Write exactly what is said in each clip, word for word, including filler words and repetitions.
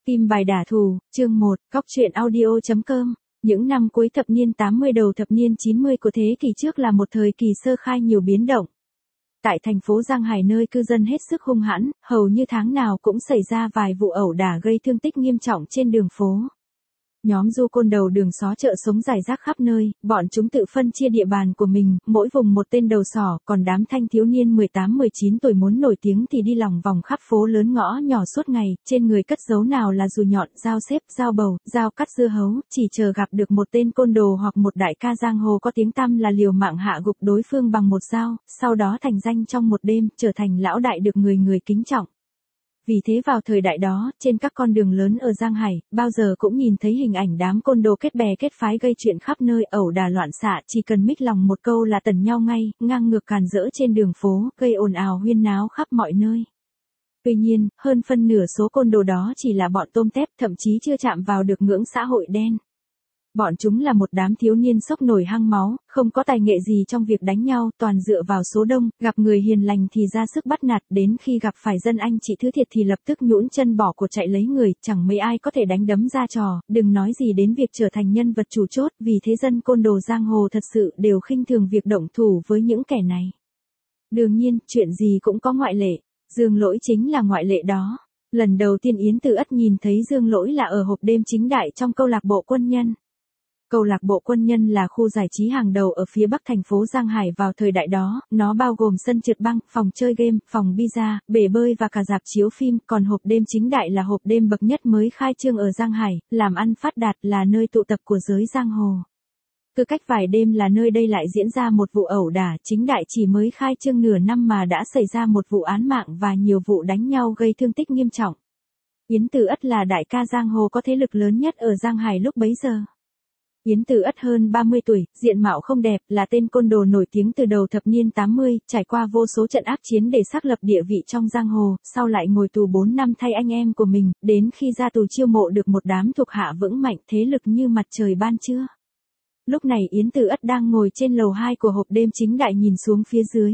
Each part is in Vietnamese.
Kim bài đả thù, chương một, Cóc truyện audio.com. Những năm cuối thập niên tám mươi đầu thập niên chín mươi của thế kỷ trước là một thời kỳ sơ khai nhiều biến động. Tại thành phố Giang Hải nơi cư dân hết sức hung hãn, hầu như tháng nào cũng xảy ra vài vụ ẩu đả gây thương tích nghiêm trọng trên đường phố. Nhóm du côn đầu đường xó chợ sống rải rác khắp nơi, bọn chúng tự phân chia địa bàn của mình, mỗi vùng một tên đầu sỏ, còn đám thanh thiếu niên mười tám mười chín tuổi muốn nổi tiếng thì đi lòng vòng khắp phố lớn ngõ nhỏ suốt ngày, trên người cất giấu nào là dùi nhọn, dao xếp, dao bầu, dao cắt dưa hấu, chỉ chờ gặp được một tên côn đồ hoặc một đại ca giang hồ có tiếng tăm là liều mạng hạ gục đối phương bằng một dao, sau đó thành danh trong một đêm, trở thành lão đại được người người kính trọng. Vì thế vào thời đại đó, trên các con đường lớn ở Giang Hải, bao giờ cũng nhìn thấy hình ảnh đám côn đồ kết bè kết phái gây chuyện khắp nơi, ẩu đả loạn xạ, chỉ cần mích lòng một câu là tần nhau ngay, ngang ngược càn rỡ trên đường phố, gây ồn ào huyên náo khắp mọi nơi. Tuy nhiên, hơn phân nửa số côn đồ đó chỉ là bọn tôm tép, thậm chí chưa chạm vào được ngưỡng xã hội đen. Bọn chúng là một đám thiếu niên sốc nổi hăng máu, không có tài nghệ gì trong việc đánh nhau, toàn dựa vào số đông, gặp người hiền lành thì ra sức bắt nạt, đến khi gặp phải dân anh chị thứ thiệt thì lập tức nhũn chân bỏ cuộc chạy lấy người, chẳng mấy ai có thể đánh đấm ra trò, đừng nói gì đến việc trở thành nhân vật chủ chốt, vì thế dân côn đồ giang hồ thật sự đều khinh thường việc động thủ với những kẻ này. Đương nhiên, chuyện gì cũng có ngoại lệ, Dương Lỗi chính là ngoại lệ đó. Lần đầu tiên Yến Từ Ất nhìn thấy Dương Lỗi là ở hộp đêm chính đại trong câu lạc bộ quân nhân. Câu lạc bộ quân nhân là khu giải trí hàng đầu ở phía bắc thành phố Giang Hải vào thời đại đó, nó bao gồm sân trượt băng, phòng chơi game, phòng pizza, bể bơi và cả rạp chiếu phim, còn hộp đêm chính đại là hộp đêm bậc nhất mới khai trương ở Giang Hải, làm ăn phát đạt, là nơi tụ tập của giới giang hồ. Cứ cách vài đêm là nơi đây lại diễn ra một vụ ẩu đả, chính đại chỉ mới khai trương nửa năm mà đã xảy ra một vụ án mạng và nhiều vụ đánh nhau gây thương tích nghiêm trọng. Yến Từ Ất là đại ca giang hồ có thế lực lớn nhất ở Giang Hải lúc bấy giờ. Yến Từ Ất hơn ba mươi tuổi, diện mạo không đẹp, là tên côn đồ nổi tiếng từ đầu thập niên tám mươi, trải qua vô số trận ác chiến để xác lập địa vị trong giang hồ, sau lại ngồi tù bốn năm thay anh em của mình, đến khi ra tù chiêu mộ được một đám thuộc hạ vững mạnh, thế lực như mặt trời ban trưa. Lúc này Yến Từ Ất đang ngồi trên lầu hai của hộp đêm chính đại nhìn xuống phía dưới.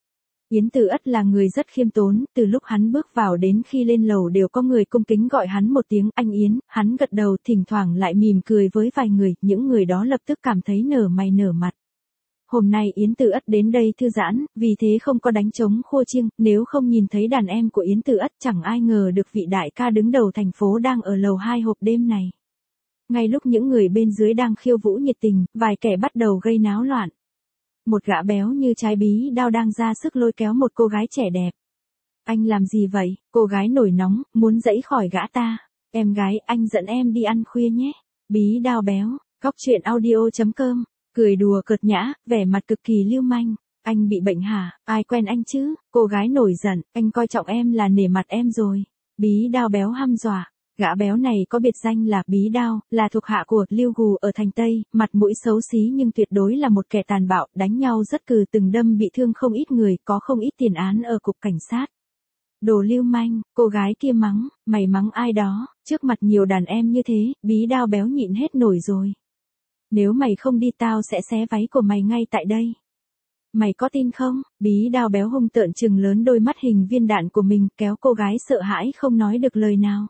Yến Từ Ất là người rất khiêm tốn, từ lúc hắn bước vào đến khi lên lầu đều có người cung kính gọi hắn một tiếng anh Yến, hắn gật đầu thỉnh thoảng lại mỉm cười với vài người, những người đó lập tức cảm thấy nở mày nở mặt. Hôm nay Yến Từ Ất đến đây thư giãn, vì thế không có đánh trống khua chiêng, nếu không nhìn thấy đàn em của Yến Từ Ất chẳng ai ngờ được vị đại ca đứng đầu thành phố đang ở lầu hai hộp đêm này. Ngay lúc những người bên dưới đang khiêu vũ nhiệt tình, vài kẻ bắt đầu gây náo loạn. Một gã béo như trái bí đao đang ra sức lôi kéo một cô gái trẻ đẹp. Anh làm gì vậy? Cô gái nổi nóng, muốn giãy khỏi gã ta. Em gái, anh dẫn em đi ăn khuya nhé. Bí đao béo, Cóc truyện audio.com, cười đùa cợt nhã, vẻ mặt cực kỳ lưu manh. Anh bị bệnh hả? Ai quen anh chứ? Cô gái nổi giận, anh coi trọng em là nể mặt em rồi. Bí đao béo hăm dọa. Gã béo này có biệt danh là Bí Đao, là thuộc hạ của Lưu Gù ở thành Tây, mặt mũi xấu xí nhưng tuyệt đối là một kẻ tàn bạo, đánh nhau rất cừ, từng đâm bị thương không ít người, có không ít tiền án ở cục cảnh sát. Đồ lưu manh, cô gái kia mắng, mày mắng ai đó, trước mặt nhiều đàn em như thế, Bí Đao béo nhịn hết nổi rồi. Nếu mày không đi tao sẽ xé váy của mày ngay tại đây. Mày có tin không? Bí Đao béo hung tợn trừng lớn đôi mắt hình viên đạn của mình, kéo cô gái sợ hãi không nói được lời nào.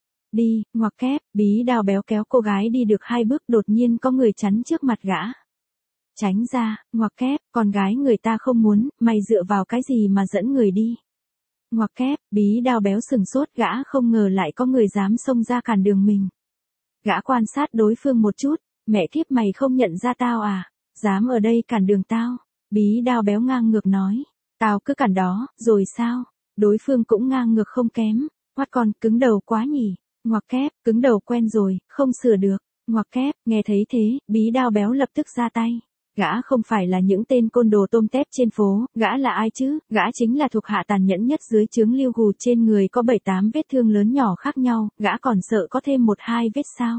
Đi, ngoặc kép, Bí Đao béo kéo cô gái đi được hai bước đột nhiên có người chắn trước mặt gã. Tránh ra, ngoặc kép, con gái người ta không muốn, mày dựa vào cái gì mà dẫn người đi. Ngoặc kép, Bí Đao béo sừng sốt, gã không ngờ lại có người dám xông ra cản đường mình. Gã quan sát đối phương một chút, mẹ kiếp mày không nhận ra tao à, dám ở đây cản đường tao. Bí Đao béo ngang ngược nói, tao cứ cản đó, rồi sao? Đối phương cũng ngang ngược không kém, hoắt con cứng đầu quá nhỉ. Ngoặc kép, cứng đầu quen rồi, không sửa được. Ngoặc kép, nghe thấy thế, Bí Đao béo lập tức ra tay. Gã không phải là những tên côn đồ tôm tép trên phố, gã là ai chứ? Gã chính là thuộc hạ tàn nhẫn nhất dưới trướng Lưu Gù, trên người có bảy tám vết thương lớn nhỏ khác nhau, gã còn sợ có thêm một hai vết sao?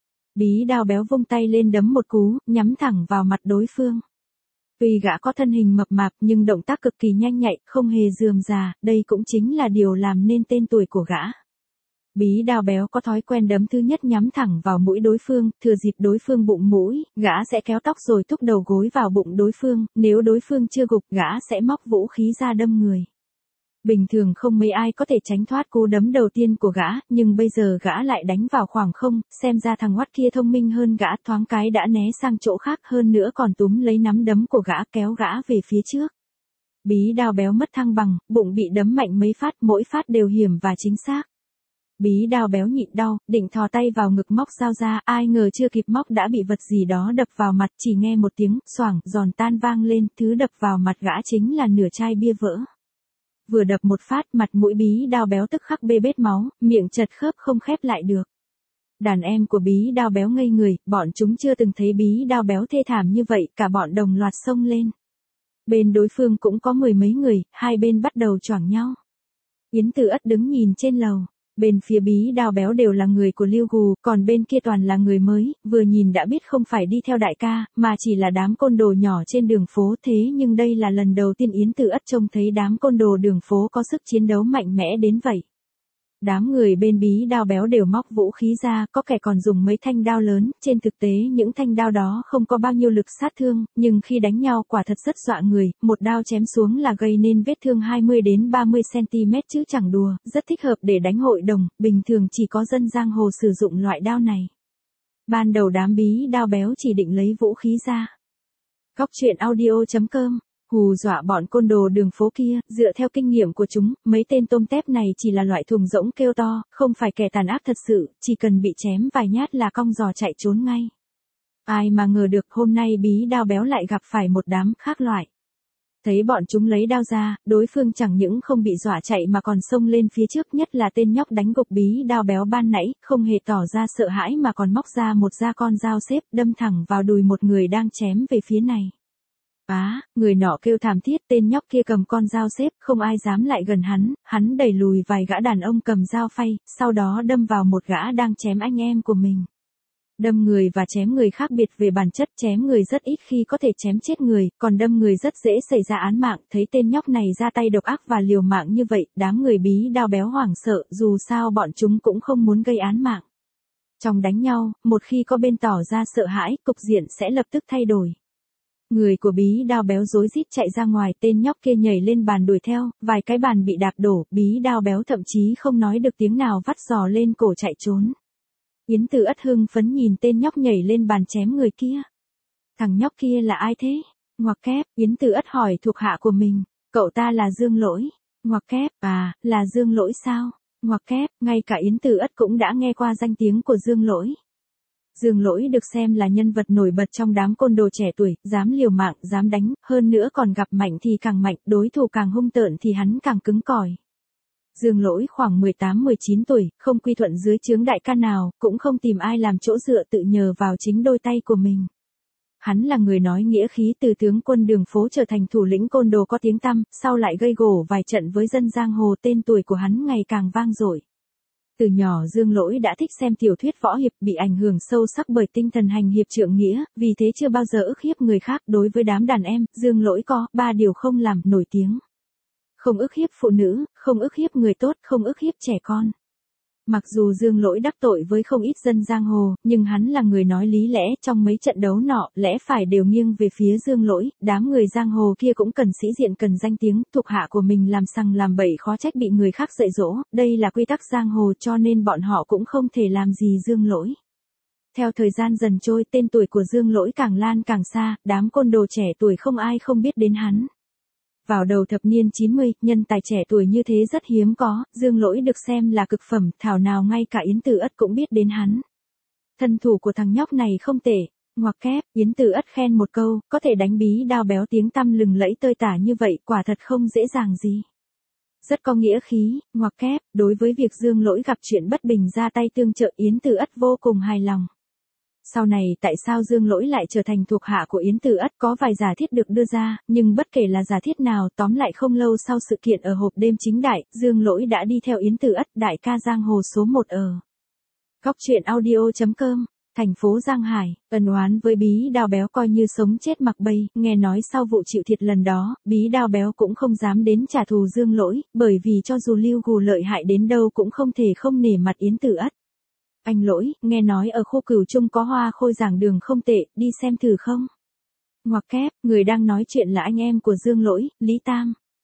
Bí Đao béo vung tay lên đấm một cú, nhắm thẳng vào mặt đối phương. Tuy gã có thân hình mập mạp nhưng động tác cực kỳ nhanh nhạy, không hề rườm rà, đây cũng chính là điều làm nên tên tuổi của gã. Bí Đao béo có thói quen đấm thứ nhất nhắm thẳng vào mũi đối phương, thừa dịp đối phương bụng mũi, gã sẽ kéo tóc rồi thúc đầu gối vào bụng đối phương, nếu đối phương chưa gục, gã sẽ móc vũ khí ra đâm người. Bình thường không mấy ai có thể tránh thoát cú đấm đầu tiên của gã, nhưng bây giờ gã lại đánh vào khoảng không, xem ra thằng oắt kia thông minh hơn gã, thoáng cái đã né sang chỗ khác, hơn nữa còn túm lấy nắm đấm của gã kéo gã về phía trước. Bí đao béo mất thăng bằng, bụng bị đấm mạnh mấy phát, mỗi phát đều hiểm và chính xác. Bí đao béo nhịn đau, định thò tay vào ngực móc dao ra, ai ngờ chưa kịp móc đã bị vật gì đó đập vào mặt, chỉ nghe một tiếng xoảng, giòn tan vang lên, thứ đập vào mặt gã chính là nửa chai bia vỡ. Vừa đập một phát, mặt mũi bí đao béo tức khắc bê bết máu, miệng chật khớp không khép lại được. Đàn em của bí đao béo ngây người, bọn chúng chưa từng thấy bí đao béo thê thảm như vậy, cả bọn đồng loạt xông lên. Bên đối phương cũng có mười mấy người, hai bên bắt đầu choảng nhau. Yến Tử Ất đứng nhìn trên lầu. Bên phía bí đao béo đều là người của Lưu Gù, còn bên kia toàn là người mới, vừa nhìn đã biết không phải đi theo đại ca, mà chỉ là đám côn đồ nhỏ trên đường phố, thế nhưng đây là lần đầu tiên Yến Tử Ất trông thấy đám côn đồ đường phố có sức chiến đấu mạnh mẽ đến vậy. Đám người bên bí đao béo đều móc vũ khí ra, có kẻ còn dùng mấy thanh đao lớn, trên thực tế những thanh đao đó không có bao nhiêu lực sát thương, nhưng khi đánh nhau quả thật rất dọa người, một đao chém xuống là gây nên vết thương hai mươi đến ba mươi xăng ti mét chứ chẳng đùa, rất thích hợp để đánh hội đồng, bình thường chỉ có dân giang hồ sử dụng loại đao này. Ban đầu đám bí đao béo chỉ định lấy vũ khí ra. Góc truyện audio chấm com hù dọa bọn côn đồ đường phố kia, dựa theo kinh nghiệm của chúng, mấy tên tôm tép này chỉ là loại thùng rỗng kêu to, không phải kẻ tàn ác thật sự, chỉ cần bị chém vài nhát là cong giò chạy trốn ngay. Ai mà ngờ được hôm nay bí đao béo lại gặp phải một đám khác loại. Thấy bọn chúng lấy đao ra, đối phương chẳng những không bị dọa chạy mà còn xông lên phía trước, nhất là tên nhóc đánh gục bí đao béo ban nãy, không hề tỏ ra sợ hãi mà còn móc ra một da con dao xếp, đâm thẳng vào đùi một người đang chém về phía này. Á, người nọ kêu thảm thiết, tên nhóc kia cầm con dao xếp, không ai dám lại gần hắn, hắn đẩy lùi vài gã đàn ông cầm dao phay, sau đó đâm vào một gã đang chém anh em của mình. Đâm người và chém người khác biệt về bản chất, chém người rất ít khi có thể chém chết người, còn đâm người rất dễ xảy ra án mạng, thấy tên nhóc này ra tay độc ác và liều mạng như vậy, đám người bí đao béo hoảng sợ, dù sao bọn chúng cũng không muốn gây án mạng. Trong đánh nhau, một khi có bên tỏ ra sợ hãi, cục diện sẽ lập tức thay đổi. Người của bí đao béo rối rít chạy ra ngoài, tên nhóc kia nhảy lên bàn đuổi theo, vài cái bàn bị đạp đổ, bí đao béo thậm chí không nói được tiếng nào vắt giò lên cổ chạy trốn. Yến Tử Ất hưng phấn nhìn tên nhóc nhảy lên bàn chém người kia. Thằng nhóc kia là ai thế? Ngoặc kép, Yến Tử Ất hỏi thuộc hạ của mình, cậu ta là Dương Lỗi. Ngoặc kép, à, là Dương Lỗi sao? Ngoặc kép, ngay cả Yến Tử Ất cũng đã nghe qua danh tiếng của Dương Lỗi. Dương Lỗi được xem là nhân vật nổi bật trong đám côn đồ trẻ tuổi, dám liều mạng, dám đánh, hơn nữa còn gặp mạnh thì càng mạnh, đối thủ càng hung tợn thì hắn càng cứng cỏi. Dương Lỗi khoảng mười tám mười chín tuổi, không quy thuận dưới trướng đại ca nào, cũng không tìm ai làm chỗ dựa, tự nhờ vào chính đôi tay của mình. Hắn là người nói nghĩa khí, từ tướng quân đường phố trở thành thủ lĩnh côn đồ có tiếng tăm, sau lại gây gổ vài trận với dân giang hồ, tên tuổi của hắn ngày càng vang dội. Từ nhỏ Dương Lỗi đã thích xem tiểu thuyết võ hiệp, bị ảnh hưởng sâu sắc bởi tinh thần hành hiệp trượng nghĩa, vì thế chưa bao giờ ức hiếp người khác. Đối với đám đàn em, Dương Lỗi có ba điều không làm nổi tiếng. Không ức hiếp phụ nữ, không ức hiếp người tốt, không ức hiếp trẻ con. Mặc dù Dương Lỗi đắc tội với không ít dân giang hồ, nhưng hắn là người nói lý lẽ, trong mấy trận đấu nọ, lẽ phải đều nghiêng về phía Dương Lỗi, đám người giang hồ kia cũng cần sĩ diện cần danh tiếng, thuộc hạ của mình làm sằng làm bậy khó trách bị người khác dạy dỗ, đây là quy tắc giang hồ cho nên bọn họ cũng không thể làm gì Dương Lỗi. Theo thời gian dần trôi, tên tuổi của Dương Lỗi càng lan càng xa, đám côn đồ trẻ tuổi không ai không biết đến hắn. Vào đầu thập niên chín mươi, nhân tài trẻ tuổi như thế rất hiếm có, Dương Lỗi được xem là cực phẩm, thảo nào ngay cả Yến Tử Ất cũng biết đến hắn. Thân thủ của thằng nhóc này không tệ, ngoặc kép, Yến Tử Ất khen một câu, có thể đánh bí đao béo tiếng tăm lừng lẫy tơi tả như vậy, quả thật không dễ dàng gì. Rất có nghĩa khí, ngoặc kép, đối với việc Dương Lỗi gặp chuyện bất bình ra tay tương trợ, Yến Tử Ất vô cùng hài lòng. Sau này tại sao Dương Lỗi lại trở thành thuộc hạ của Yến Tử Ất, có vài giả thiết được đưa ra, nhưng bất kể là giả thiết nào, tóm lại không lâu sau sự kiện ở hộp đêm chính đại, Dương Lỗi đã đi theo Yến Tử Ất, đại ca giang hồ số một ở. Góc truyện audio chấm com, thành phố Giang Hải, ân oán với bí đao béo coi như sống chết mặc bay, nghe nói sau vụ chịu thiệt lần đó, bí đao béo cũng không dám đến trả thù Dương Lỗi, bởi vì cho dù Lưu Gù lợi hại đến đâu cũng không thể không nể mặt Yến Tử Ất. Anh Lỗi, nghe nói ở khu Cửu Trung có hoa khôi giảng đường không tệ, đi xem thử không? Ngoặc kép, người đang nói chuyện là anh em của Dương Lỗi, Lý Tam.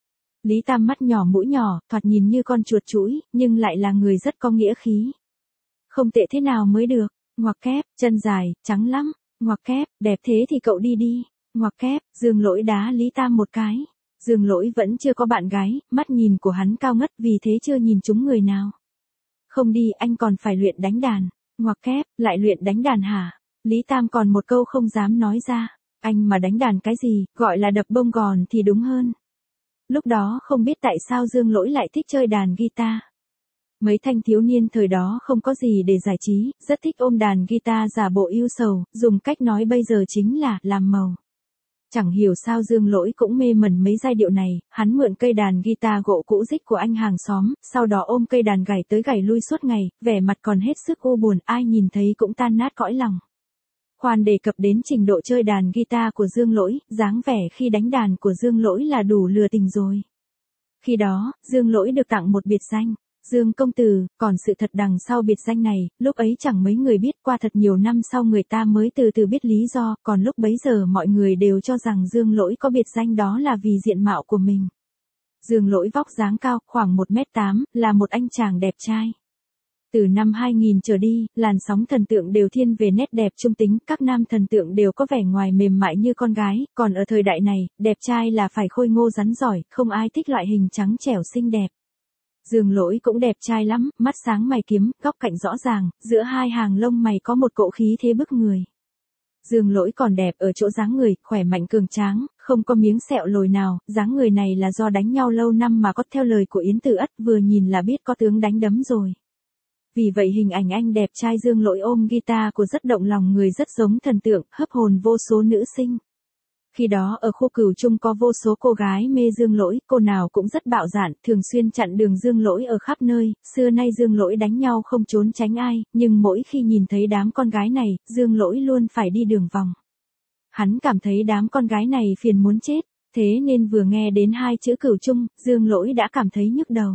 Lý Tam mắt nhỏ mũi nhỏ, thoạt nhìn như con chuột chũi, nhưng lại là người rất có nghĩa khí. Không tệ thế nào mới được, ngoặc kép, chân dài, trắng lắm, ngoặc kép, đẹp thế thì cậu đi đi, ngoặc kép, Dương Lỗi đá Lý Tam một cái. Dương Lỗi vẫn chưa có bạn gái, mắt nhìn của hắn cao ngất vì thế chưa nhìn trúng người nào. Không đi, anh còn phải luyện đánh đàn, ngoặc kép, lại luyện đánh đàn hả? Lý Tam còn một câu không dám nói ra, anh mà đánh đàn cái gì, gọi là đập bông gòn thì đúng hơn. Lúc đó không biết tại sao Dương Lỗi lại thích chơi đàn guitar. Mấy thanh thiếu niên thời đó không có gì để giải trí, rất thích ôm đàn guitar giả bộ yêu sầu, dùng cách nói bây giờ chính là làm màu. Chẳng hiểu sao Dương Lỗi cũng mê mẩn mấy giai điệu này, hắn mượn cây đàn guitar gỗ cũ rích của anh hàng xóm, sau đó ôm cây đàn gảy tới gảy lui suốt ngày, vẻ mặt còn hết sức u buồn, ai nhìn thấy cũng tan nát cõi lòng. Khoan đề cập đến trình độ chơi đàn guitar của Dương Lỗi, dáng vẻ khi đánh đàn của Dương Lỗi là đủ lừa tình rồi. Khi đó, Dương Lỗi được tặng một biệt danh, Dương Công Tử, còn sự thật đằng sau biệt danh này, lúc ấy chẳng mấy người biết, qua thật nhiều năm sau người ta mới từ từ biết lý do, còn lúc bấy giờ mọi người đều cho rằng Dương Lỗi có biệt danh đó là vì diện mạo của mình. Dương Lỗi vóc dáng cao, khoảng một mét tám, là một anh chàng đẹp trai. Từ năm hai nghìn trở đi, làn sóng thần tượng đều thiên về nét đẹp trung tính, các nam thần tượng đều có vẻ ngoài mềm mại như con gái, còn ở thời đại này, đẹp trai là phải khôi ngô rắn giỏi, không ai thích loại hình trắng trẻo xinh đẹp. Dương Lỗi cũng đẹp trai lắm, mắt sáng mày kiếm, góc cạnh rõ ràng, giữa hai hàng lông mày có một cỗ khí thế bức người. Dương Lỗi còn đẹp ở chỗ dáng người, khỏe mạnh cường tráng, không có miếng sẹo lồi nào, dáng người này là do đánh nhau lâu năm mà có theo lời của Yến Tử Ất, vừa nhìn là biết có tướng đánh đấm rồi. Vì vậy hình ảnh anh đẹp trai Dương Lỗi ôm guitar của rất động lòng người, rất giống thần tượng, hấp hồn vô số nữ sinh. Khi đó ở khu Cửu Trung có vô số cô gái mê Dương Lỗi, cô nào cũng rất bạo dạn, thường xuyên chặn đường Dương Lỗi ở khắp nơi, xưa nay Dương Lỗi đánh nhau không trốn tránh ai, nhưng mỗi khi nhìn thấy đám con gái này, Dương Lỗi luôn phải đi đường vòng. Hắn cảm thấy đám con gái này phiền muốn chết, thế nên vừa nghe đến hai chữ Cửu Trung, Dương Lỗi đã cảm thấy nhức đầu.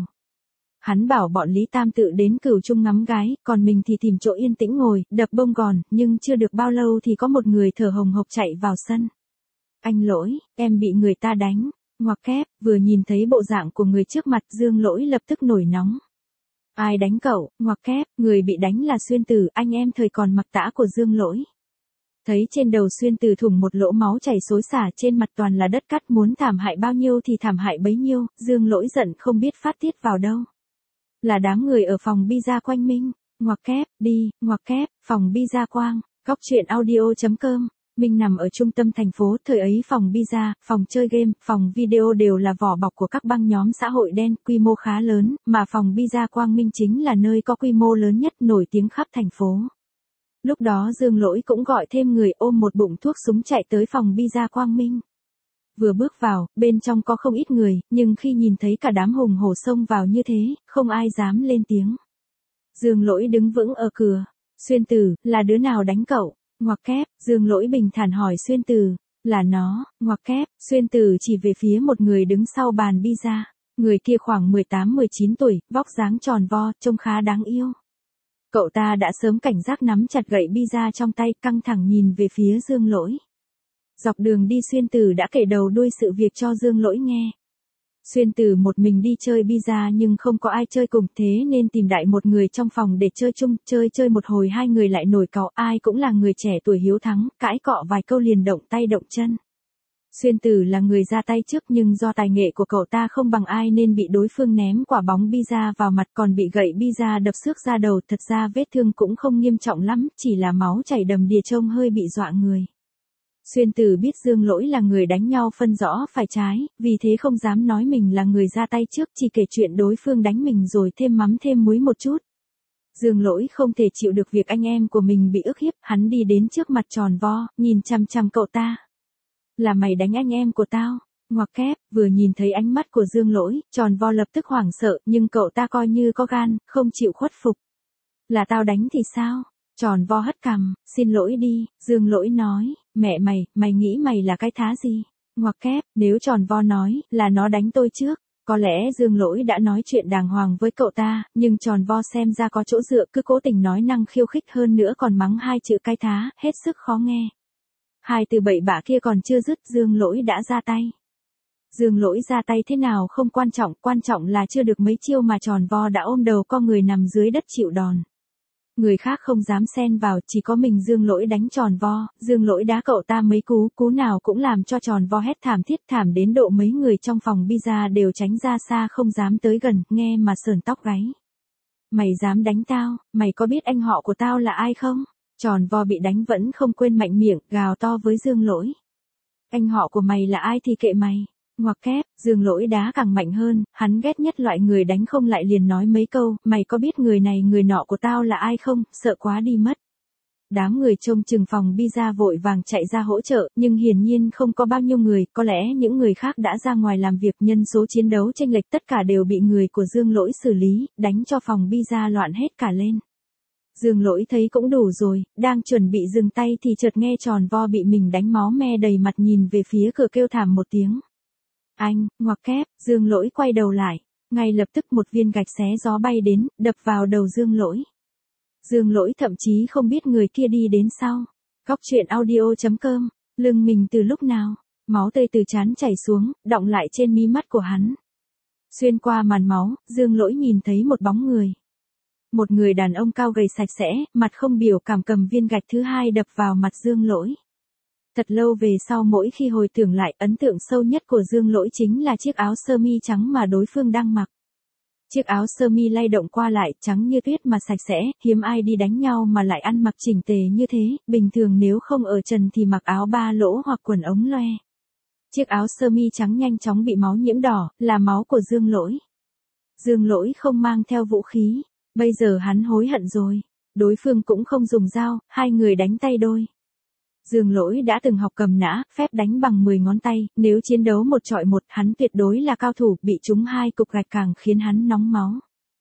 Hắn bảo bọn Lý Tam tự đến Cửu Trung ngắm gái, còn mình thì tìm chỗ yên tĩnh ngồi, đập bông gòn, nhưng chưa được bao lâu thì có một người thở hồng hộc chạy vào sân. Anh Lỗi, em bị người ta đánh, ngoặc kép, vừa nhìn thấy bộ dạng của người trước mặt Dương Lỗi lập tức nổi nóng. Ai đánh cậu, ngoặc kép, người bị đánh là Xuyên Tử, anh em thời còn mặc tã của Dương Lỗi. Thấy trên đầu Xuyên Tử thủng một lỗ máu chảy xối xả, trên mặt toàn là đất cát, muốn thảm hại bao nhiêu thì thảm hại bấy nhiêu, Dương Lỗi giận không biết phát tiết vào đâu. Là đám người ở phòng pizza quanh Minh, ngoặc kép, đi, ngoặc kép, phòng pizza Quang, góc truyện audio chấm com. Minh nằm ở trung tâm thành phố, thời ấy phòng pizza, phòng chơi game, phòng video đều là vỏ bọc của các băng nhóm xã hội đen, quy mô khá lớn, mà phòng pizza Quang Minh chính là nơi có quy mô lớn nhất, nổi tiếng khắp thành phố. Lúc đó Dương Lỗi cũng gọi thêm người, ôm một bụng thuốc súng chạy tới phòng pizza Quang Minh. Vừa bước vào, bên trong có không ít người, nhưng khi nhìn thấy cả đám hùng hổ xông vào như thế, không ai dám lên tiếng. Dương Lỗi đứng vững ở cửa. Xuyên Tử, là đứa nào đánh cậu? Ngoặc kép, Dương Lỗi bình thản hỏi Xuyên Tử. Là nó, ngoặc kép, Xuyên Tử chỉ về phía một người đứng sau bàn pizza. Người kia khoảng mười tám mười chín tuổi, vóc dáng tròn vo, trông khá đáng yêu. Cậu ta đã sớm cảnh giác nắm chặt gậy pizza trong tay, căng thẳng nhìn về phía Dương Lỗi. Dọc đường đi Xuyên Tử đã kể đầu đuôi sự việc cho Dương Lỗi nghe. Xuyên Tử một mình đi chơi pizza nhưng không có ai chơi cùng, thế nên tìm đại một người trong phòng để chơi chung, chơi chơi một hồi hai người lại nổi cáu, ai cũng là người trẻ tuổi hiếu thắng, cãi cọ vài câu liền động tay động chân. Xuyên Tử là người ra tay trước nhưng do tài nghệ của cậu ta không bằng ai nên bị đối phương ném quả bóng pizza vào mặt, còn bị gậy pizza đập xước ra đầu, thật ra vết thương cũng không nghiêm trọng lắm, chỉ là máu chảy đầm đìa trông hơi bị dọa người. Xuyên Tử biết Dương Lỗi là người đánh nhau phân rõ phải trái, vì thế không dám nói mình là người ra tay trước, chỉ kể chuyện đối phương đánh mình rồi thêm mắm thêm muối một chút. Dương Lỗi không thể chịu được việc anh em của mình bị ức hiếp, hắn đi đến trước mặt tròn vo, nhìn chằm chằm cậu ta. Là mày đánh anh em của tao? Ngoặc kép, vừa nhìn thấy ánh mắt của Dương Lỗi, tròn vo lập tức hoảng sợ, nhưng cậu ta coi như có gan, không chịu khuất phục. Là tao đánh thì sao? Tròn vo hất cằm, xin lỗi đi, Dương Lỗi nói, mẹ mày, mày nghĩ mày là cái thá gì? Ngoặc kép, nếu tròn vo nói, là nó đánh tôi trước, có lẽ Dương Lỗi đã nói chuyện đàng hoàng với cậu ta, nhưng tròn vo xem ra có chỗ dựa, cứ cố tình nói năng khiêu khích, hơn nữa còn mắng hai chữ cái thá, hết sức khó nghe. Hai từ bậy bạ kia còn chưa dứt, Dương Lỗi đã ra tay. Dương Lỗi ra tay thế nào không quan trọng, quan trọng là chưa được mấy chiêu mà Tròn Vo đã ôm đầu co người nằm dưới đất chịu đòn. Người khác không dám xen vào, chỉ có mình Dương Lỗi đánh Tròn Vo, Dương Lỗi đá cậu ta mấy cú, cú nào cũng làm cho Tròn Vo hét thảm thiết, thảm đến độ mấy người trong phòng pizza đều tránh ra xa không dám tới gần, nghe mà sởn tóc gáy. Mày dám đánh tao, mày có biết anh họ của tao là ai không? Tròn Vo bị đánh vẫn không quên mạnh miệng, gào to với Dương Lỗi. Anh họ của mày là ai thì kệ mày. Ngoặc kép, Dương Lỗi đá càng mạnh hơn, hắn ghét nhất loại người đánh không lại liền nói mấy câu, mày có biết người này người nọ của tao là ai không, sợ quá đi mất. Đám người trông chừng phòng pizza vội vàng chạy ra hỗ trợ, nhưng hiển nhiên không có bao nhiêu người, có lẽ những người khác đã ra ngoài làm việc, nhân số chiến đấu chênh lệch tất cả đều bị người của Dương Lỗi xử lý, đánh cho phòng pizza loạn hết cả lên. Dương Lỗi thấy cũng đủ rồi, đang chuẩn bị dừng tay thì chợt nghe Tròn Vo bị mình đánh máu me đầy mặt nhìn về phía cửa kêu thảm một tiếng. Anh, ngoặc kép, Dương Lỗi quay đầu lại, ngay lập tức một viên gạch xé gió bay đến, đập vào đầu Dương Lỗi. Dương Lỗi thậm chí không biết người kia đi đến sau. Góc truyện audio chấm com, lưng mình từ lúc nào, máu tươi từ trán chảy xuống, đọng lại trên mí mắt của hắn. Xuyên qua màn máu, Dương Lỗi nhìn thấy một bóng người. Một người đàn ông cao gầy sạch sẽ, mặt không biểu cảm cầm viên gạch thứ hai đập vào mặt Dương Lỗi. Thật lâu về sau mỗi khi hồi tưởng lại, ấn tượng sâu nhất của Dương Lỗi chính là chiếc áo sơ mi trắng mà đối phương đang mặc. Chiếc áo sơ mi lay động qua lại, trắng như tuyết mà sạch sẽ, hiếm ai đi đánh nhau mà lại ăn mặc chỉnh tề như thế, bình thường nếu không ở trần thì mặc áo ba lỗ hoặc quần ống loe. Chiếc áo sơ mi trắng nhanh chóng bị máu nhiễm đỏ, là máu của Dương Lỗi. Dương Lỗi không mang theo vũ khí, bây giờ hắn hối hận rồi, đối phương cũng không dùng dao, hai người đánh tay đôi. Dương Lỗi đã từng học cầm nã, phép đánh bằng mười ngón tay, nếu chiến đấu một trọi một, hắn tuyệt đối là cao thủ, bị trúng hai cục gạch càng khiến hắn nóng máu.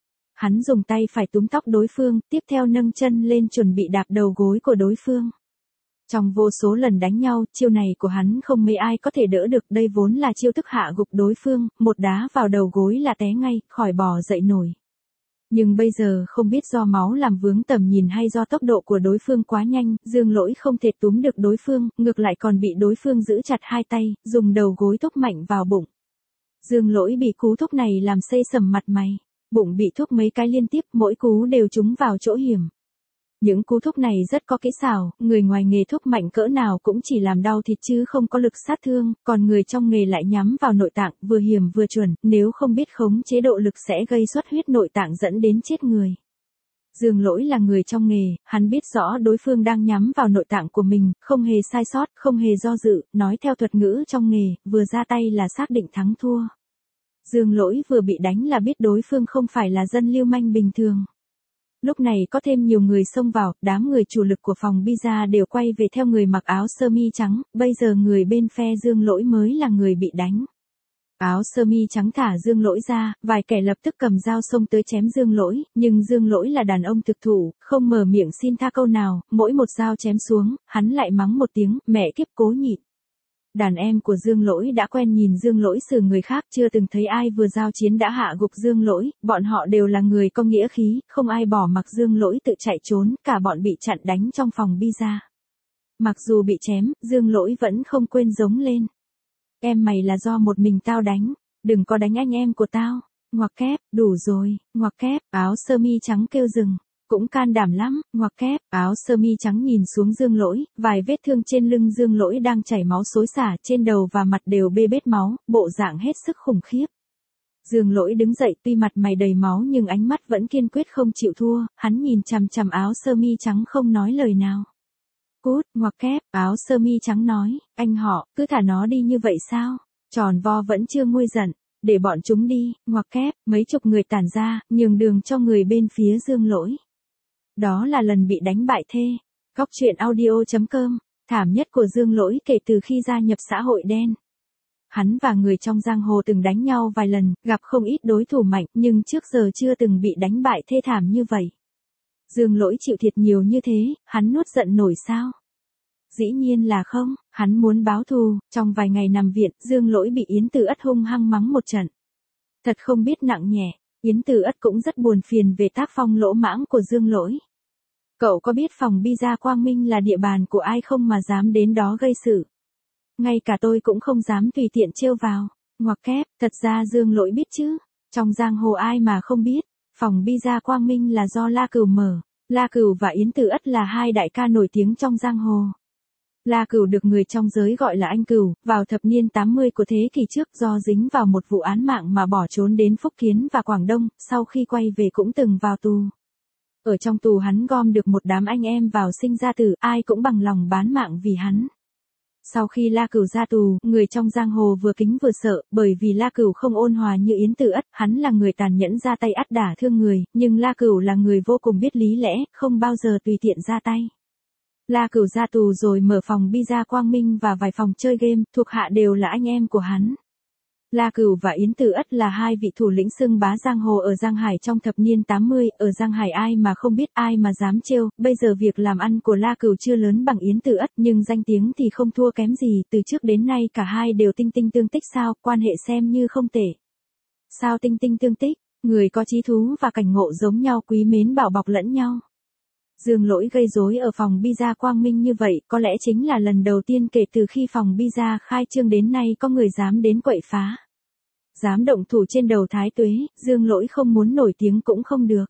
Hắn dùng tay phải túm tóc đối phương, tiếp theo nâng chân lên chuẩn bị đạp đầu gối của đối phương. Trong vô số lần đánh nhau, chiêu này của hắn không mấy ai có thể đỡ được, đây vốn là chiêu thức hạ gục đối phương, một đá vào đầu gối là té ngay, khỏi bò dậy nổi. Nhưng bây giờ không biết do máu làm vướng tầm nhìn hay do tốc độ của đối phương quá nhanh, Dương Lỗi không thể túm được đối phương, ngược lại còn bị đối phương giữ chặt hai tay, dùng đầu gối thúc mạnh vào bụng. Dương Lỗi bị cú thúc này làm xây sầm mặt mày, bụng bị thúc mấy cái liên tiếp, mỗi cú đều trúng vào chỗ hiểm. Những cú thúc này rất có kỹ xảo, người ngoài nghề thúc mạnh cỡ nào cũng chỉ làm đau thịt chứ không có lực sát thương, còn người trong nghề lại nhắm vào nội tạng, vừa hiểm vừa chuẩn, nếu không biết khống chế độ lực sẽ gây xuất huyết nội tạng dẫn đến chết người. Dương Lỗi là người trong nghề, hắn biết rõ đối phương đang nhắm vào nội tạng của mình, không hề sai sót, không hề do dự, nói theo thuật ngữ trong nghề, vừa ra tay là xác định thắng thua. Dương Lỗi vừa bị đánh là biết đối phương không phải là dân lưu manh bình thường. Lúc này có thêm nhiều người xông vào, đám người chủ lực của phòng pizza đều quay về theo người mặc áo sơ mi trắng, bây giờ người bên phe Dương Lỗi mới là người bị đánh. Áo sơ mi trắng thả Dương Lỗi ra, vài kẻ lập tức cầm dao xông tới chém Dương Lỗi, nhưng Dương Lỗi là đàn ông thực thụ, không mở miệng xin tha câu nào, mỗi một dao chém xuống, hắn lại mắng một tiếng, mẹ kiếp cố nhịn. Đàn em của Dương Lỗi đã quen nhìn Dương Lỗi xử người khác, chưa từng thấy ai vừa giao chiến đã hạ gục Dương Lỗi, bọn họ đều là người có nghĩa khí, không ai bỏ mặc Dương Lỗi tự chạy trốn, cả bọn bị chặn đánh trong phòng pizza. Mặc dù bị chém, Dương Lỗi vẫn không quên giống lên. Em mày là do một mình tao đánh, đừng có đánh anh em của tao. Ngoặc kép, đủ rồi, ngoặc kép, áo sơ mi trắng kêu dừng. Cũng can đảm lắm, ngoặc kép, áo sơ mi trắng nhìn xuống Dương Lỗi, vài vết thương trên lưng Dương Lỗi đang chảy máu xối xả, trên đầu và mặt đều bê bết máu, bộ dạng hết sức khủng khiếp. Dương Lỗi đứng dậy, tuy mặt mày đầy máu nhưng ánh mắt vẫn kiên quyết không chịu thua, hắn nhìn chằm chằm áo sơ mi trắng không nói lời nào. Cút, ngoặc kép, áo sơ mi trắng nói, anh họ, cứ thả nó đi như vậy sao? Tròn Vo vẫn chưa nguôi giận, để bọn chúng đi, ngoặc kép, mấy chục người tản ra, nhường đường cho người bên phía Dương Lỗi. Đó là lần bị đánh bại thê. Góc truyện audio chấm com, thảm nhất của Dương Lỗi kể từ khi gia nhập xã hội đen. Hắn và người trong giang hồ từng đánh nhau vài lần, gặp không ít đối thủ mạnh, nhưng trước giờ chưa từng bị đánh bại thê thảm như vậy. Dương Lỗi chịu thiệt nhiều như thế, hắn nuốt giận nổi sao? Dĩ nhiên là không, hắn muốn báo thù, trong vài ngày nằm viện, Dương Lỗi bị Yến Từ Ất hung hăng mắng một trận. Thật không biết nặng nhẹ, Yến Từ Ất cũng rất buồn phiền về tác phong lỗ mãng của Dương Lỗi. Cậu có biết phòng pizza Quang Minh là địa bàn của ai không mà dám đến đó gây sự? Ngay cả tôi cũng không dám tùy tiện trêu vào. Ngoặc kép, thật ra Dương Lỗi biết chứ. Trong giang hồ ai mà không biết, phòng Pizza Quang Minh là do La Cửu mở. La Cửu và Yến Tử Ất là hai đại ca nổi tiếng trong giang hồ. La Cửu được người trong giới gọi là anh Cửu, vào thập niên tám mươi của thế kỷ trước do dính vào một vụ án mạng mà bỏ trốn đến Phúc Kiến và Quảng Đông, sau khi quay về cũng từng vào tù. Ở trong tù hắn gom được một đám anh em vào sinh ra tử, ai cũng bằng lòng bán mạng vì hắn. Sau khi La Cửu ra tù, người trong giang hồ vừa kính vừa sợ, bởi vì La Cửu không ôn hòa như Yến Tử Ất, hắn là người tàn nhẫn ra tay ắt đả thương người, nhưng La Cửu là người vô cùng biết lý lẽ, không bao giờ tùy tiện ra tay. La Cửu ra tù rồi mở phòng Pizza Quang Minh và vài phòng chơi game, thuộc hạ đều là anh em của hắn. La Cửu và Yến Tử Ất là hai vị thủ lĩnh xưng bá giang hồ ở Giang Hải trong thập niên tám mươi, ở Giang Hải ai mà không biết, ai mà dám trêu, bây giờ việc làm ăn của La Cửu chưa lớn bằng Yến Tử Ất nhưng danh tiếng thì không thua kém gì, từ trước đến nay cả hai đều tinh tinh tương tích sao, quan hệ xem như không tệ. Sao tinh tinh tương tích, người có chí thú và cảnh ngộ giống nhau quý mến bảo bọc lẫn nhau. Dương Lỗi gây rối ở phòng Pizza Quang Minh như vậy, có lẽ chính là lần đầu tiên kể từ khi phòng Pizza khai trương đến nay có người dám đến quậy phá. Dám động thủ trên đầu Thái Tuế, Dương Lỗi không muốn nổi tiếng cũng không được.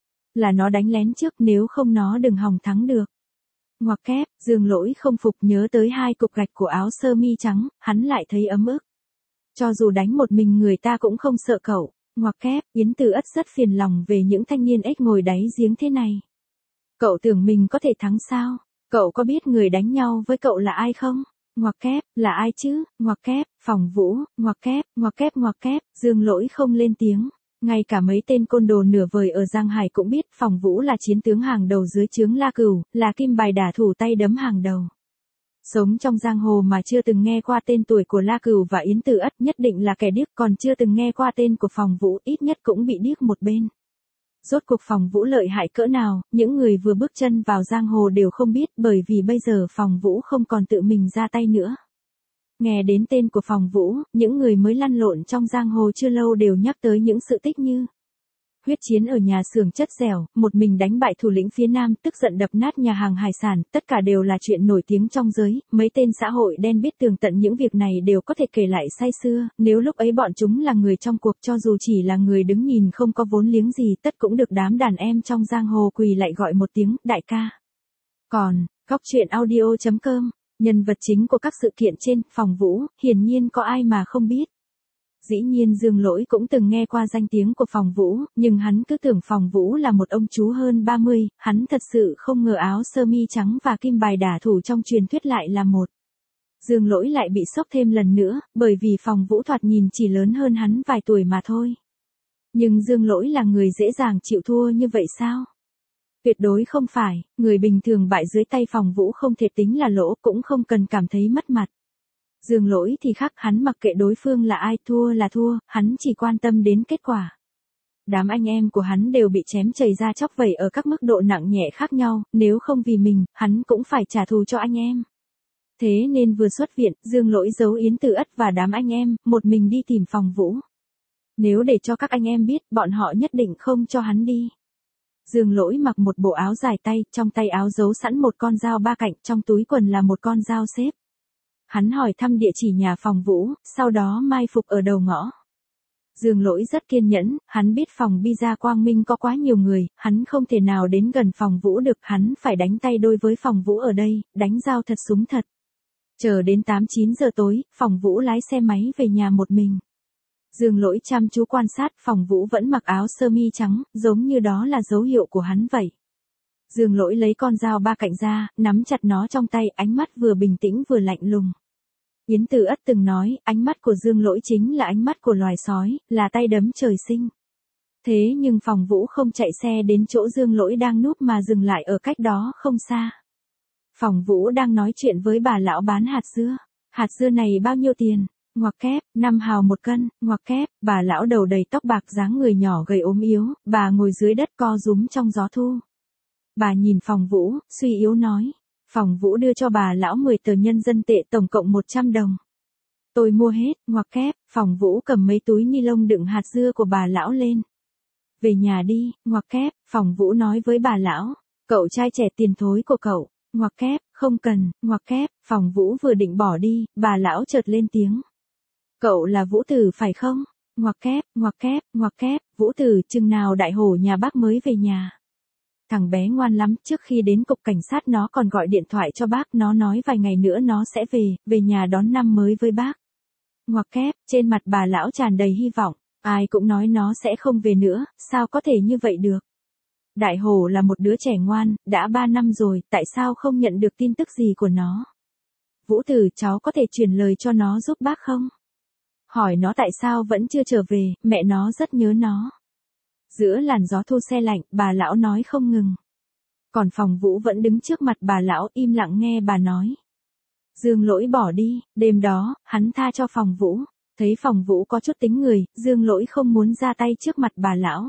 Là nó đánh lén trước, nếu không nó đừng hòng thắng được. Ngoặc kép, Dương Lỗi không phục nhớ tới hai cục gạch của áo sơ mi trắng, hắn lại thấy ấm ức. Cho dù đánh một mình người ta cũng không sợ cậu. Ngoặc kép, Yến Tử Ất rất phiền lòng về những thanh niên ếch ngồi đáy giếng thế này. Cậu tưởng mình có thể thắng sao? Cậu có biết người đánh nhau với cậu là ai không? Ngoặc kép, là ai chứ? Ngoặc kép, Phòng Vũ, ngoặc kép, ngoặc kép ngoặc kép, Dương Lỗi không lên tiếng. Ngay cả mấy tên côn đồ nửa vời ở Giang Hải cũng biết Phòng Vũ là chiến tướng hàng đầu dưới trướng La Cửu, là kim bài đả thủ tay đấm hàng đầu. Sống trong giang hồ mà chưa từng nghe qua tên tuổi của La Cửu và Yến Tử Ất nhất định là kẻ điếc, còn chưa từng nghe qua tên của Phòng Vũ ít nhất cũng bị điếc một bên. Rốt cuộc Phòng Vũ lợi hại cỡ nào, những người vừa bước chân vào giang hồ đều không biết, bởi vì bây giờ Phòng Vũ không còn tự mình ra tay nữa. Nghe đến tên của Phòng Vũ, những người mới lăn lộn trong giang hồ chưa lâu đều nhắc tới những sự tích như huyết chiến ở nhà xưởng chất dẻo, một mình đánh bại thủ lĩnh phía Nam, tức giận đập nát nhà hàng hải sản, tất cả đều là chuyện nổi tiếng trong giới, mấy tên xã hội đen biết tường tận những việc này đều có thể kể lại say sưa, nếu lúc ấy bọn chúng là người trong cuộc cho dù chỉ là người đứng nhìn không có vốn liếng gì tất cũng được đám đàn em trong giang hồ quỳ lại gọi một tiếng, đại ca. Còn, góc truyện audio chấm com, nhân vật chính của các sự kiện trên, Phòng Vũ, hiển nhiên có ai mà không biết. Dĩ nhiên Dương Lỗi cũng từng nghe qua danh tiếng của Phòng Vũ, nhưng hắn cứ tưởng Phòng Vũ là một ông chú hơn ba mươi, hắn thật sự không ngờ áo sơ mi trắng và kim bài đả thủ trong truyền thuyết lại là một. Dương Lỗi lại bị sốc thêm lần nữa, bởi vì Phòng Vũ thoạt nhìn chỉ lớn hơn hắn vài tuổi mà thôi. Nhưng Dương Lỗi là người dễ dàng chịu thua như vậy sao? Tuyệt đối không phải, người bình thường bại dưới tay Phòng Vũ không thể tính là lỗ, cũng không cần cảm thấy mất mặt. Dương Lỗi thì khác, hắn mặc kệ đối phương là ai, thua là thua, hắn chỉ quan tâm đến kết quả. Đám anh em của hắn đều bị chém chảy ra chóc vẩy ở các mức độ nặng nhẹ khác nhau, nếu không vì mình, hắn cũng phải trả thù cho anh em. Thế nên vừa xuất viện, Dương Lỗi giấu Yến Tử Ất và đám anh em, một mình đi tìm Phòng Vũ. Nếu để cho các anh em biết, bọn họ nhất định không cho hắn đi. Dương Lỗi mặc một bộ áo dài tay, trong tay áo giấu sẵn một con dao ba cạnh, trong túi quần là một con dao xếp. Hắn hỏi thăm địa chỉ nhà Phòng Vũ, sau đó mai phục ở đầu ngõ. Dương Lỗi rất kiên nhẫn, hắn biết phòng Pizza Quang Minh có quá nhiều người, hắn không thể nào đến gần Phòng Vũ được, hắn phải đánh tay đôi với Phòng Vũ ở đây, đánh dao thật súng thật. Chờ đến tám chín giờ tối, Phòng Vũ lái xe máy về nhà một mình. Dương Lỗi chăm chú quan sát, Phòng Vũ vẫn mặc áo sơ mi trắng, giống như đó là dấu hiệu của hắn vậy. Dương Lỗi lấy con dao ba cạnh ra, nắm chặt nó trong tay, ánh mắt vừa bình tĩnh vừa lạnh lùng. Yến Tử Ất từng nói, ánh mắt của Dương Lỗi chính là ánh mắt của loài sói, là tay đấm trời sinh. Thế nhưng Phòng Vũ không chạy xe đến chỗ Dương Lỗi đang núp mà dừng lại ở cách đó không xa. Phòng Vũ đang nói chuyện với bà lão bán hạt dưa. Hạt dưa này bao nhiêu tiền? Ngoặc kép, năm hào một cân, ngoặc kép, bà lão đầu đầy tóc bạc dáng người nhỏ gầy ốm yếu, bà ngồi dưới đất co rúm trong gió thu. Bà nhìn Phòng Vũ, suy yếu nói. Phòng Vũ đưa cho bà lão mười tờ nhân dân tệ tổng cộng một trăm đồng. Tôi mua hết, ngoặc kép, Phòng Vũ cầm mấy túi ni lông đựng hạt dưa của bà lão lên. Về nhà đi, ngoặc kép, Phòng Vũ nói với bà lão. Cậu trai trẻ tiền thối của cậu, ngoặc kép, không cần, ngoặc kép, Phòng Vũ vừa định bỏ đi, bà lão chợt lên tiếng. Cậu là Vũ Tử phải không? Ngoặc kép, ngoặc kép, ngoặc kép, Vũ Tử, chừng nào đại hổ nhà bác mới về nhà. Thằng bé ngoan lắm, trước khi đến cục cảnh sát nó còn gọi điện thoại cho bác, nó nói vài ngày nữa nó sẽ về, về nhà đón năm mới với bác. Ngoặc kép, trên mặt bà lão tràn đầy hy vọng, ai cũng nói nó sẽ không về nữa, sao có thể như vậy được. Đại hổ là một đứa trẻ ngoan, đã ba năm rồi, tại sao không nhận được tin tức gì của nó? Vũ Tử, cháu có thể truyền lời cho nó giúp bác không? Hỏi nó tại sao vẫn chưa trở về, mẹ nó rất nhớ nó. Giữa làn gió thu se lạnh, bà lão nói không ngừng. Còn Phòng Vũ vẫn đứng trước mặt bà lão im lặng nghe bà nói. Dương Lỗi bỏ đi, đêm đó, hắn tha cho Phòng Vũ. Thấy Phòng Vũ có chút tính người, Dương Lỗi không muốn ra tay trước mặt bà lão.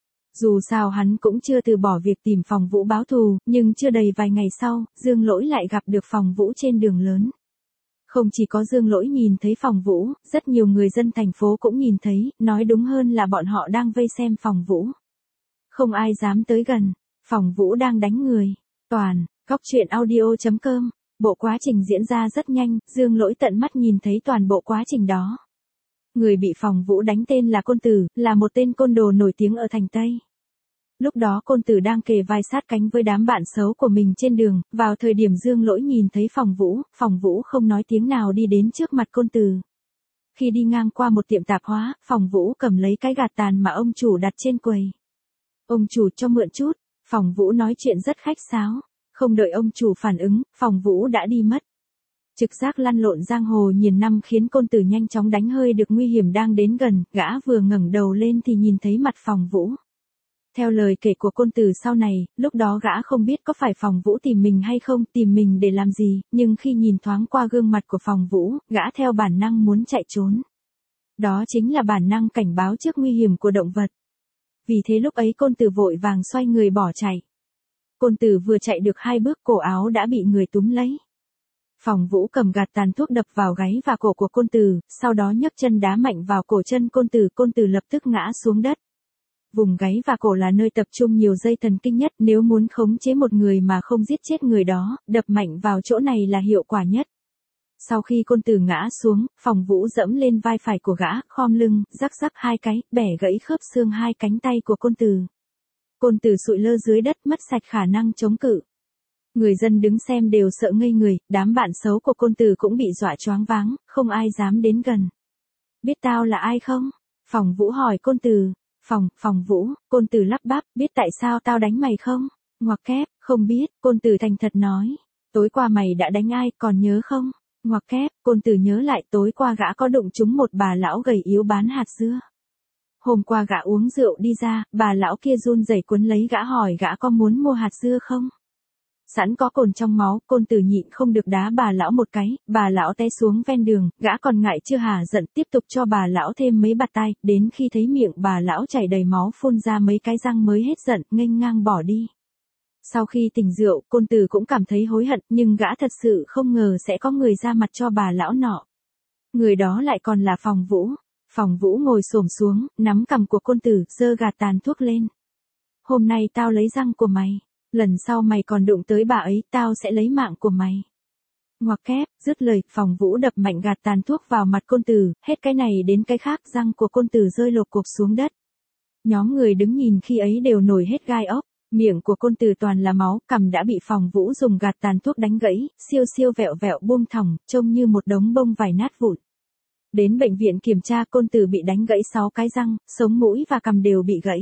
Dù sao hắn cũng chưa từ bỏ việc tìm Phòng Vũ báo thù, nhưng chưa đầy vài ngày sau, Dương Lỗi lại gặp được Phòng Vũ trên đường lớn. Không chỉ có Dương Lỗi nhìn thấy Phòng Vũ, rất nhiều người dân thành phố cũng nhìn thấy, nói đúng hơn là bọn họ đang vây xem Phòng Vũ. Không ai dám tới gần, Phòng Vũ đang đánh người. Toàn, góc truyện audio chấm com, bộ quá trình diễn ra rất nhanh, Dương Lỗi tận mắt nhìn thấy toàn bộ quá trình đó. Người bị Phòng Vũ đánh tên là Côn Tử, là một tên côn đồ nổi tiếng ở thành Tây. Lúc đó Côn Tử đang kề vai sát cánh với đám bạn xấu của mình trên đường, vào thời điểm Dương Lỗi nhìn thấy Phòng Vũ, Phòng Vũ không nói tiếng nào đi đến trước mặt Côn Tử. Khi đi ngang qua một tiệm tạp hóa, Phòng Vũ cầm lấy cái gạt tàn mà ông chủ đặt trên quầy. Ông chủ cho mượn chút, Phòng Vũ nói chuyện rất khách sáo, không đợi ông chủ phản ứng, Phòng Vũ đã đi mất. Trực giác lăn lộn giang hồ nhiều năm khiến Côn Tử nhanh chóng đánh hơi được nguy hiểm đang đến gần, gã vừa ngẩng đầu lên thì nhìn thấy mặt Phòng Vũ. Theo lời kể của Côn Tử sau này, lúc đó gã không biết có phải Phòng Vũ tìm mình hay không, tìm mình để làm gì, nhưng khi nhìn thoáng qua gương mặt của Phòng Vũ, gã theo bản năng muốn chạy trốn. Đó chính là bản năng cảnh báo trước nguy hiểm của động vật. Vì thế lúc ấy Côn Tử vội vàng xoay người bỏ chạy. Côn Tử vừa chạy được hai bước cổ áo đã bị người túm lấy. Phòng Vũ cầm gạt tàn thuốc đập vào gáy và cổ của Côn Tử, sau đó nhấc chân đá mạnh vào cổ chân Côn Tử, Côn Tử lập tức ngã xuống đất. Vùng gáy và cổ là nơi tập trung nhiều dây thần kinh nhất, nếu muốn khống chế một người mà không giết chết người đó, đập mạnh vào chỗ này là hiệu quả nhất. Sau khi Côn Tử ngã xuống, Phòng Vũ dẫm lên vai phải của gã, khom lưng, rắc rắc hai cái, bẻ gãy khớp xương hai cánh tay của Côn Tử. Côn Tử sụi lơ dưới đất, mất sạch khả năng chống cự. Người dân đứng xem đều sợ ngây người, đám bạn xấu của Côn Tử cũng bị dọa choáng váng, không ai dám đến gần. Biết tao là ai không? Phòng Vũ hỏi Côn Tử. Phòng, Phòng Vũ, Côn Tử lắp bắp, biết tại sao tao đánh mày không? Ngoặc kép, không biết, Côn Tử thành thật nói. Tối qua mày đã đánh ai, còn nhớ không? Ngoặc kép, Côn Tử nhớ lại tối qua gã có đụng trúng một bà lão gầy yếu bán hạt dưa. Hôm qua gã uống rượu đi ra, bà lão kia run rẩy cuốn lấy gã hỏi gã có muốn mua hạt dưa không? Sẵn có cồn trong máu, Côn Tử nhịn không được đá bà lão một cái, bà lão té xuống ven đường, gã còn ngại chưa hả giận tiếp tục cho bà lão thêm mấy bạt tai, đến khi thấy miệng bà lão chảy đầy máu phun ra mấy cái răng mới hết giận, nghênh ngang bỏ đi. Sau khi tỉnh rượu, Côn Tử cũng cảm thấy hối hận, nhưng gã thật sự không ngờ sẽ có người ra mặt cho bà lão nọ. Người đó lại còn là Phòng Vũ. Phòng Vũ ngồi xổm xuống, nắm cằm của Côn Tử, giơ gạt tàn thuốc lên. Hôm nay tao lấy răng của mày. Lần sau mày còn đụng tới bà ấy, tao sẽ lấy mạng của mày. Ngoặc kép, dứt lời, Phòng Vũ đập mạnh gạt tàn thuốc vào mặt Côn Tử, hết cái này đến cái khác, răng của Côn Tử rơi lộp cộp xuống đất. Nhóm người đứng nhìn khi ấy đều nổi hết gai ốc, miệng của Côn Tử toàn là máu, cằm đã bị Phòng Vũ dùng gạt tàn thuốc đánh gãy, siêu siêu vẹo vẹo buông thõng, trông như một đống bông vải nát vụn. Đến bệnh viện kiểm tra, Côn Tử bị đánh gãy sáu cái răng, sống mũi và cằm đều bị gãy.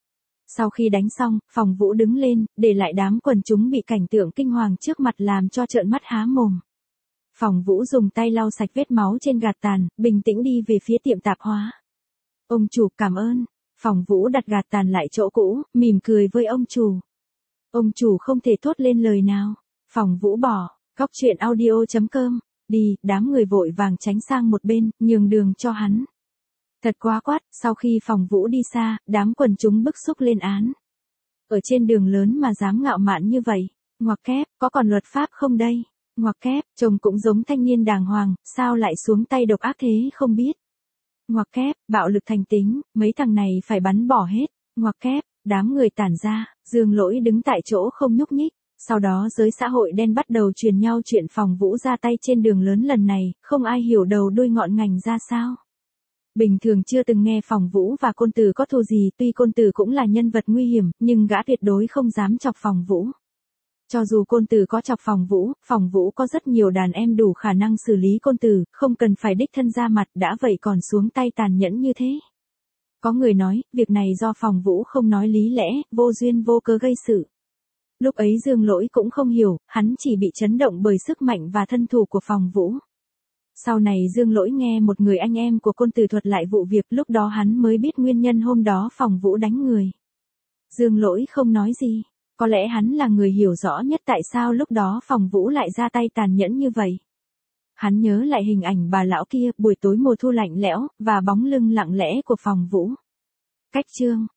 Sau khi đánh xong, Phòng Vũ đứng lên, để lại đám quần chúng bị cảnh tượng kinh hoàng trước mặt làm cho trợn mắt há mồm. Phòng Vũ dùng tay lau sạch vết máu trên gạt tàn, bình tĩnh đi về phía tiệm tạp hóa. Ông chủ, cảm ơn. Phòng Vũ đặt gạt tàn lại chỗ cũ, mỉm cười với ông chủ. Ông chủ không thể thốt lên lời nào. Phòng Vũ bỏ, góc truyện audio chấm com, đi, đám người vội vàng tránh sang một bên, nhường đường cho hắn. Thật quá quát, sau khi Phòng Vũ đi xa, đám quần chúng bức xúc lên án. Ở trên đường lớn mà dám ngạo mạn như vậy, ngoặc kép, có còn luật pháp không đây? Ngoặc kép, trông cũng giống thanh niên đàng hoàng, sao lại xuống tay độc ác thế không biết? Ngoặc kép, bạo lực thành tính, mấy thằng này phải bắn bỏ hết. Ngoặc kép, đám người tản ra, Dương Lỗi đứng tại chỗ không nhúc nhích. Sau đó giới xã hội đen bắt đầu truyền nhau chuyện Phòng Vũ ra tay trên đường lớn lần này, không ai hiểu đầu đuôi ngọn ngành ra sao. Bình thường chưa từng nghe Phòng Vũ và Côn Tử có thù gì, tuy Côn Tử cũng là nhân vật nguy hiểm, nhưng gã tuyệt đối không dám chọc Phòng Vũ. Cho dù Côn Tử có chọc Phòng Vũ, Phòng Vũ có rất nhiều đàn em đủ khả năng xử lý Côn Tử, không cần phải đích thân ra mặt, đã vậy còn xuống tay tàn nhẫn như thế. Có người nói, việc này do Phòng Vũ không nói lý lẽ, vô duyên vô cớ gây sự. Lúc ấy Dương Lỗi cũng không hiểu, hắn chỉ bị chấn động bởi sức mạnh và thân thủ của Phòng Vũ. Sau này Dương Lỗi nghe một người anh em của Côn Tử thuật lại vụ việc, lúc đó hắn mới biết nguyên nhân hôm đó Phòng Vũ đánh người. Dương Lỗi không nói gì, có lẽ hắn là người hiểu rõ nhất tại sao lúc đó Phòng Vũ lại ra tay tàn nhẫn như vậy. Hắn nhớ lại hình ảnh bà lão kia, buổi tối mùa thu lạnh lẽo, và bóng lưng lặng lẽ của Phòng Vũ. Cách chương